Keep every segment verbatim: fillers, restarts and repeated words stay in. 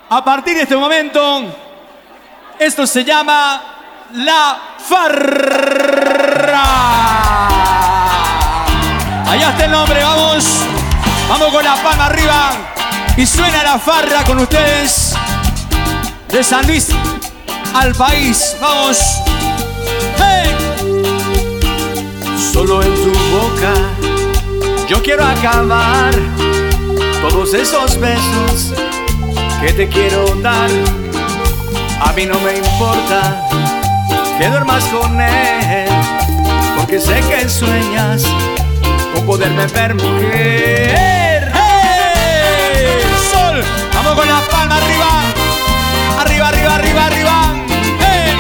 A partir de este momento, esto se llama La Farra. Allá está el nombre, vamos. Vamos con la palma arriba. Y suena La Farra con ustedes. De San Luis al país, vamos. ¡Hey! Solo en tu boca yo quiero acabar todos esos besos que te quiero dar. A mí no me importa que duermas con él, porque sé que sueñas con poderme ver, mujer. ¡Hey! Sol, vamos con la palma arriba. Arriba, arriba, arriba, arriba. ¡Hey!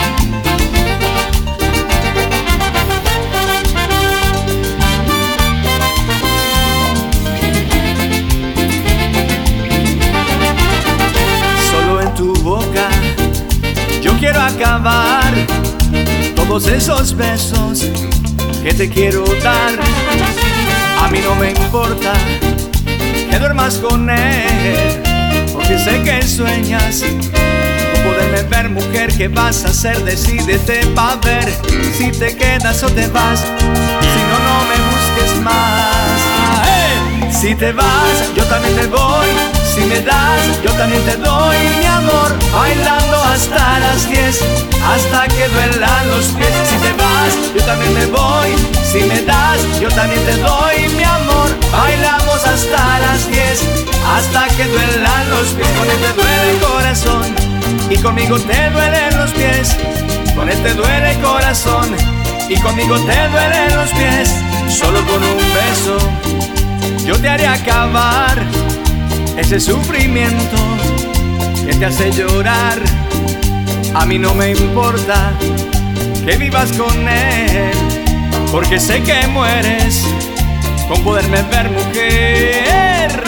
Solo en tu boca yo quiero acabar todos esos besos que te quiero dar. A mí no me importa que duermas con él, porque sé que sueñas con poderme ver, mujer. ¿Qué vas a hacer? Decídete pa' ver si te quedas o te vas. Si no, no me busques más. ¡Hey! Si te vas, yo también te voy. Si me das, yo también te doy, mi amor. Bailando hasta las diez, hasta que duelan los pies. Si te vas, yo también me voy. Si me das, yo también te doy, mi amor. Bailamos hasta las diez, hasta que duelan los pies. Con él te duele el corazón y conmigo te duelen los pies. Con él te duele el corazón y conmigo te duelen los pies. Solo con un beso yo te haré acabar ese sufrimiento que te hace llorar. A mí no me importa que vivas con él, porque sé que mueres con poderme ver, mujer.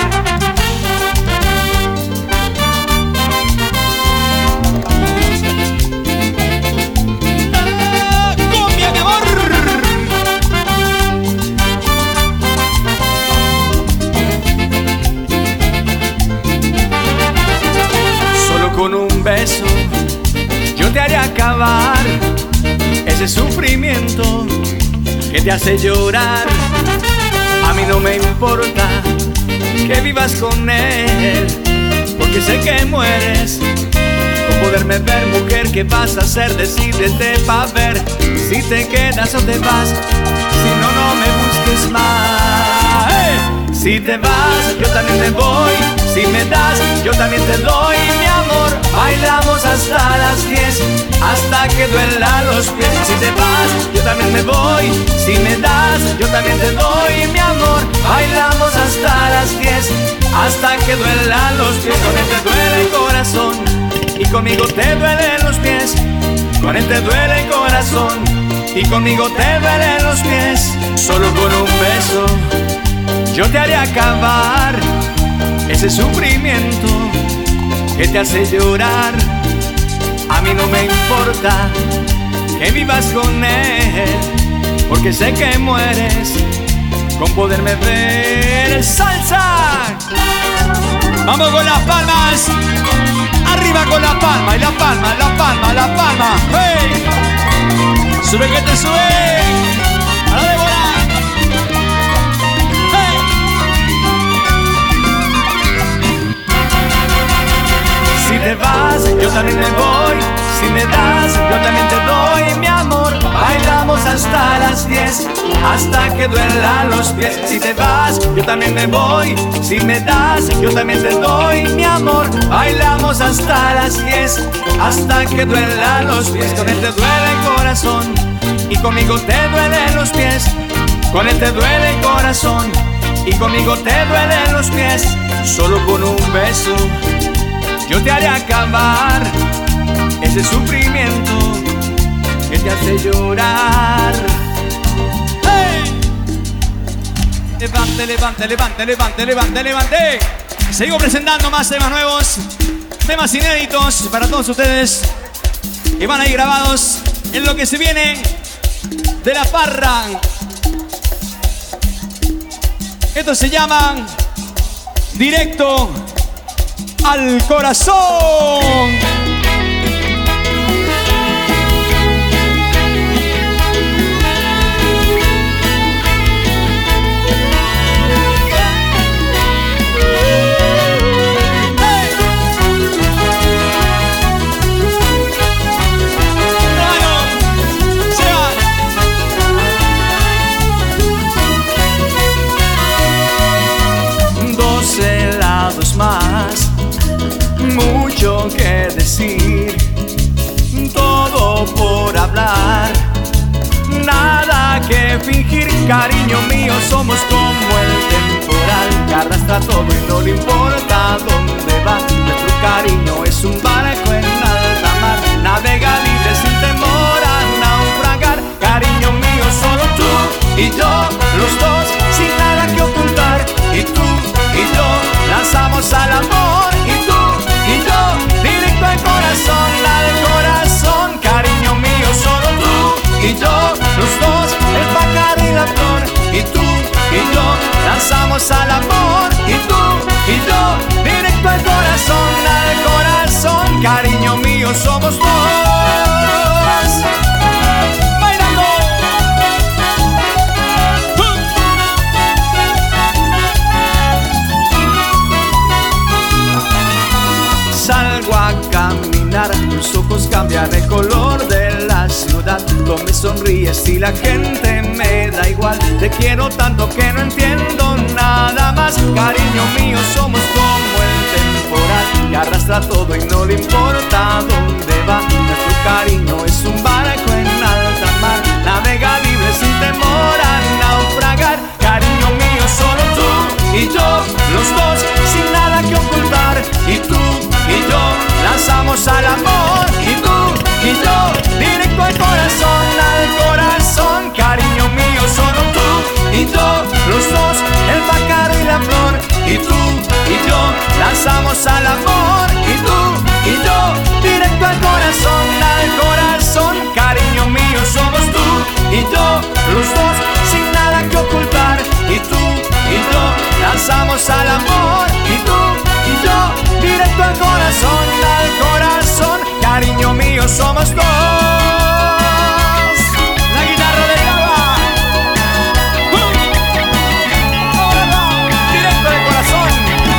¡Ah, cumbia, mi amor! Solo con un beso yo te haré acabar ese sufrimiento que te hace llorar. A mí no me importa que vivas con él, porque sé que mueres con poderme ver, mujer. ¿Qué vas a hacer? Decídete pa' ver si te quedas o te vas. Si no, no me busques más. ¡Hey! Si te vas, yo también te voy. Si me das, yo también te doy, mi amor. Bailamos hasta las diez, hasta que duelan los pies. Si te vas, yo también me voy. Si me das, yo también te doy, mi amor. Bailamos hasta las diez, hasta que duelan los pies. Con él te duele el corazón y conmigo te duelen los pies. Con él te duele el corazón y conmigo te duelen los pies. Solo con un beso yo te haré acabar ese sufrimiento que te hace llorar. A mí no me importa que vivas con él, porque sé que mueres con poderme ver. ¡Salsa! Vamos con las palmas. Arriba con la palma y la palma, la palma, la palma. ¡Hey! Sube que te sube. A la de volar. ¡Hey! Si te vas, yo también me voy. Si me das, yo también te doy, mi amor. Bailamos hasta las diez, hasta que duelan los pies. Si te vas, yo también me voy. Si me das, yo también te doy, mi amor. Bailamos hasta las diez, hasta que duelan los pies. Con él te duele el corazón y conmigo te duelen los pies. Con él te duele el corazón y conmigo te duelen los pies. Solo con un beso yo te haré acabar ese sufrimiento que te hace llorar. ¡Hey! Levante, levante, levante, levante, levante, levante. Seguimos presentando más temas nuevos, temas inéditos para todos ustedes que van a ir grabados en lo que se viene de La Farra. Esto se llama Directo al corazón. Más, mucho que decir, todo por hablar, nada que fingir, cariño mío, somos como el temporal que arrastra todo y no le importa dónde va. Nuestro cariño es un barco en alta mar, navega libre sin temor a naufragar. Cariño mío, solo tú y yo, los dos, sin nada que ocultar. Y tú y yo lanzamos al amor, y tú y yo directo al corazón, al corazón. Cariño mío, solo tú y yo, los dos, el pájaro y la flor. Y tú y yo lanzamos al amor, y tú y yo directo al corazón, al corazón. Cariño mío, somos dos. Salgo a caminar, tus ojos cambian el color de la ciudad. Tú me sonríes y la gente me da igual. Te quiero tanto que no entiendo nada más. Cariño mío, somos como el temporal que arrastra todo y no le importa dónde va. Nuestro cariño es un barco en alta mar, navega libre sin temor a naufragar. Cariño mío, solo tú y yo, los dos, sin nada que ocultar. Y tú y yo lanzamos al amor, y tú y yo directo al corazón, al corazón. Cariño mío, solo tú y yo, los dos, el pájaro y la flor. Y tú y yo lanzamos al amor, y tú y yo directo al corazón, al corazón. Cariño mío, somos tú y yo, los dos, sin nada que ocultar. Y tú y yo lanzamos al amor, y tú y yo directo al corazón, al corazón. Cariño mío, somos dos. La guitarra de Gaba. ¡Uh! Directo al corazón.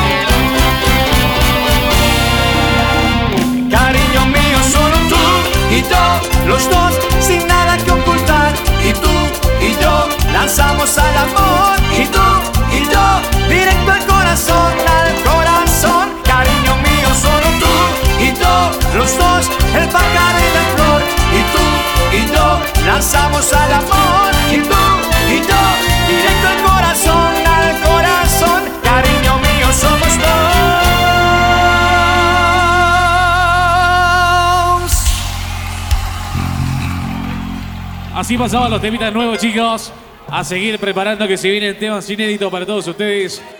Cariño mío, solo tú y yo, los dos, sin nada que ocultar. Y tú y yo lanzamos al amor, y tú y yo directo al corazón, al corazón. Cariño mío, solo tú y yo, los dos, el pájaro y la flor. Y tú y yo lanzamos al amor, y tú y yo directo al corazón, al corazón. Cariño mío, somos dos. Así pasaban los temitas nuevos, chicos. A seguir preparando que se vienen temas inéditos para todos ustedes.